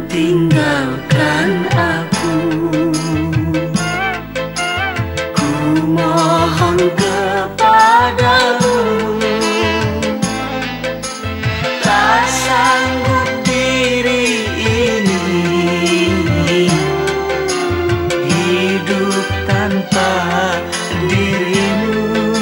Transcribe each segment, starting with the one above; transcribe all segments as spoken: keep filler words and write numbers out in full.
tinggalkan aku. Ku mohon kepadamu, tak sanggup diri ini hidup tanpa dirimu.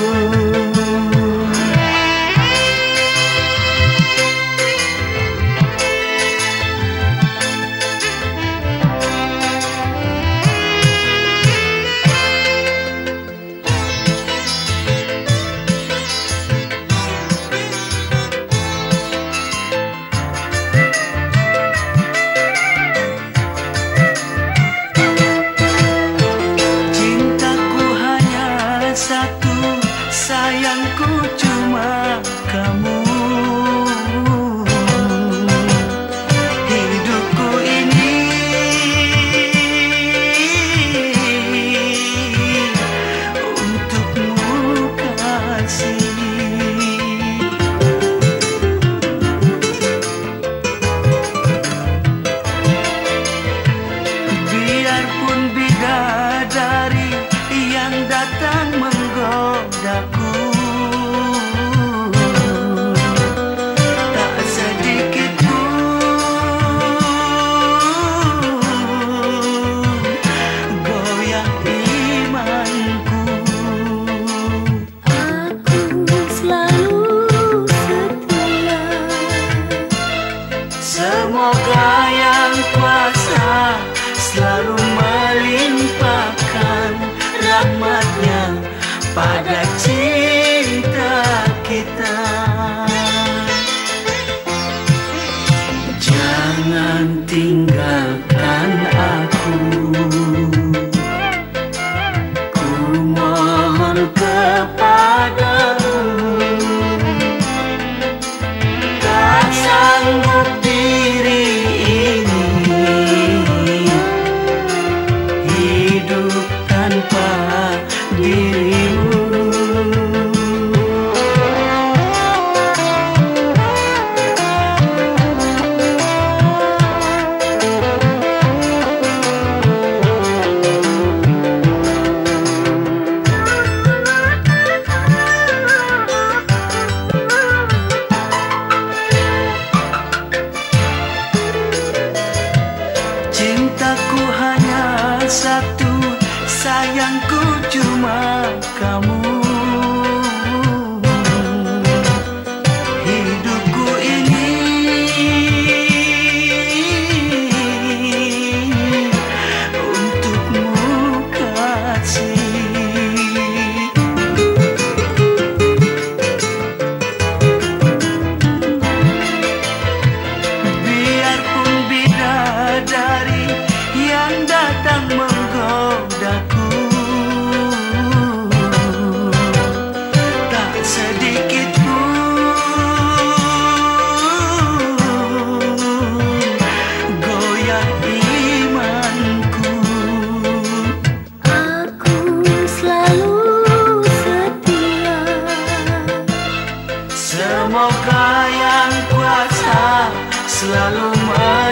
Satu, sayangku cuma kamu. Hidupku ini untukmu kasih. Biarpun bidadari yang datang menggodaku, tak sedikit pun goyah imanku. Aku selalu setia, Semoga yang kuasa selalu melimpahkan rahmatnya pada cinta kita. Jangan tinggalkan aku, ku mohon kepadamu, tak sanggup diri ini hidup tanpa dirimu. Cintaku hanya satu, sayangku cuma kamu. Hidupku ini untukmu kasih. Biarpun bidadari yang datang menggodaku, tak sedikit pun goyah imanku. aku selalu setia. Semoga yang kuasa selalu